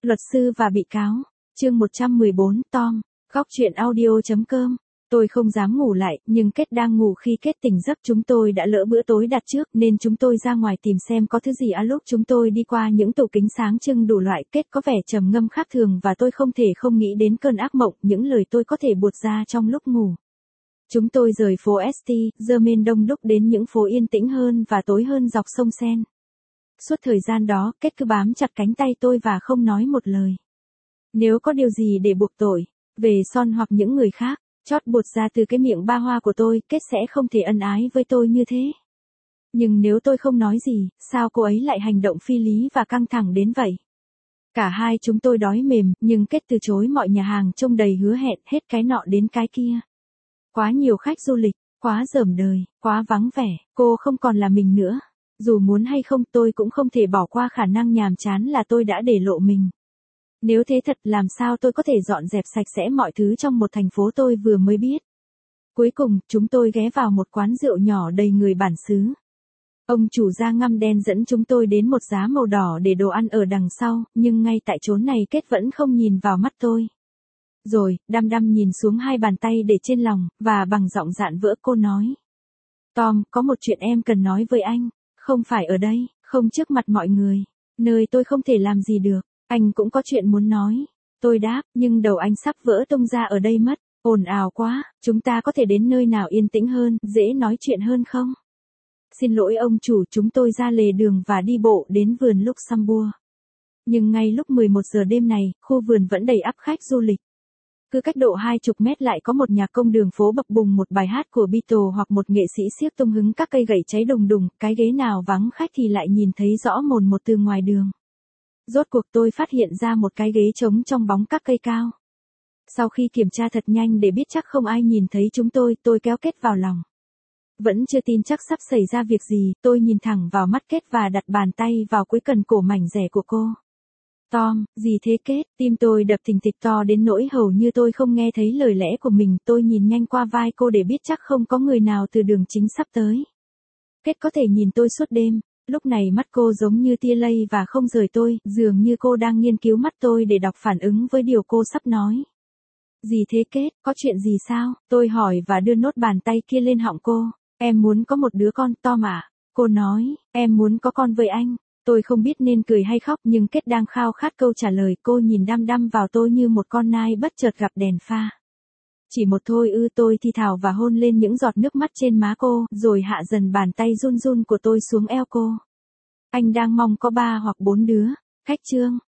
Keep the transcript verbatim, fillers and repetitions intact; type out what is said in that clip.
Luật sư và bị cáo. Chương một trăm mười bốn, Tom. Góc truyện audio chấm com. Tôi không dám ngủ lại, nhưng Kết đang ngủ. Khi Kết tỉnh giấc chúng tôi đã lỡ bữa tối đặt trước nên chúng tôi ra ngoài tìm xem có thứ gì. À, lúc chúng tôi đi qua những tủ kính sáng trưng đủ loại, Kết có vẻ trầm ngâm khác thường và tôi không thể không nghĩ đến cơn ác mộng, những lời tôi có thể buột ra trong lúc ngủ. Chúng tôi rời phố ét tê, Germain đông đúc đến những phố yên tĩnh hơn và tối hơn dọc sông Sen. Suốt thời gian đó, Kết cứ bám chặt cánh tay tôi và không nói một lời. Nếu có điều gì để buộc tội, về Son hoặc những người khác, chót buột ra từ cái miệng ba hoa của tôi, Kết sẽ không thể ân ái với tôi như thế. Nhưng nếu tôi không nói gì, sao cô ấy lại hành động phi lý và căng thẳng đến vậy? Cả hai chúng tôi đói mềm, nhưng Kết từ chối mọi nhà hàng trông đầy hứa hẹn, hết cái nọ đến cái kia. Quá nhiều khách du lịch, quá rởm đời, quá vắng vẻ, cô không còn là mình nữa. Dù muốn hay không tôi cũng không thể bỏ qua khả năng nhàm chán là tôi đã để lộ mình. Nếu thế thật làm sao tôi có thể dọn dẹp sạch sẽ mọi thứ trong một thành phố tôi vừa mới biết. Cuối cùng, chúng tôi ghé vào một quán rượu nhỏ đầy người bản xứ. Ông chủ da ngăm đen dẫn chúng tôi đến một giá màu đỏ để đồ ăn ở đằng sau, nhưng ngay tại chốn này Kết vẫn không nhìn vào mắt tôi. Rồi, đăm đăm nhìn xuống hai bàn tay để trên lòng, và bằng giọng dạn vỡ cô nói. Tom, có một chuyện em cần nói với anh. Không phải ở đây, không trước mặt mọi người. Nơi tôi không thể làm gì được. Anh cũng có chuyện muốn nói. Tôi đáp, nhưng đầu anh sắp vỡ tung ra ở đây mất. Ồn ào quá, chúng ta có thể đến nơi nào yên tĩnh hơn, dễ nói chuyện hơn không? Xin lỗi ông chủ, chúng tôi ra lề đường và đi bộ đến vườn Luxembourg. Nhưng ngay lúc mười một giờ đêm này, khu vườn vẫn đầy ắp khách du lịch. Cứ cách độ hai chục mét lại có một nhạc công đường phố bập bùng một bài hát của Beatles hoặc một nghệ sĩ xiếc tung hứng các cây gậy cháy đùng đùng, cái ghế nào vắng khách thì lại nhìn thấy rõ mồn một từ ngoài đường. Rốt cuộc tôi phát hiện ra một cái ghế trống trong bóng các cây cao. Sau khi kiểm tra thật nhanh để biết chắc không ai nhìn thấy chúng tôi, tôi kéo Kết vào lòng. Vẫn chưa tin chắc sắp xảy ra việc gì, tôi nhìn thẳng vào mắt Kết và đặt bàn tay vào cuối cần cổ mảnh rẻ của cô. Tom, gì thế Kết? Tim tôi đập thình thịch to đến nỗi hầu như tôi không nghe thấy lời lẽ của mình. Tôi nhìn nhanh qua vai cô để biết chắc không có người nào từ đường chính sắp tới. Kết có thể nhìn tôi suốt đêm. Lúc này mắt cô giống như tia lây và không rời tôi, dường như cô đang nghiên cứu mắt tôi để đọc phản ứng với điều cô sắp nói. Gì thế Kết, có chuyện gì sao? Tôi hỏi và đưa nốt bàn tay kia lên họng cô. Em muốn có một đứa con, Tom à? Cô nói, em muốn có con với anh. Tôi không biết nên cười hay khóc nhưng Kết đang khao khát câu trả lời. Cô nhìn đăm đăm vào tôi như một con nai bất chợt gặp đèn pha. Chỉ một thôi ư, tôi thi thào và hôn lên những giọt nước mắt trên má cô, rồi hạ dần bàn tay run run của tôi xuống eo cô. Anh đang mong có ba hoặc bốn đứa. Khách trương,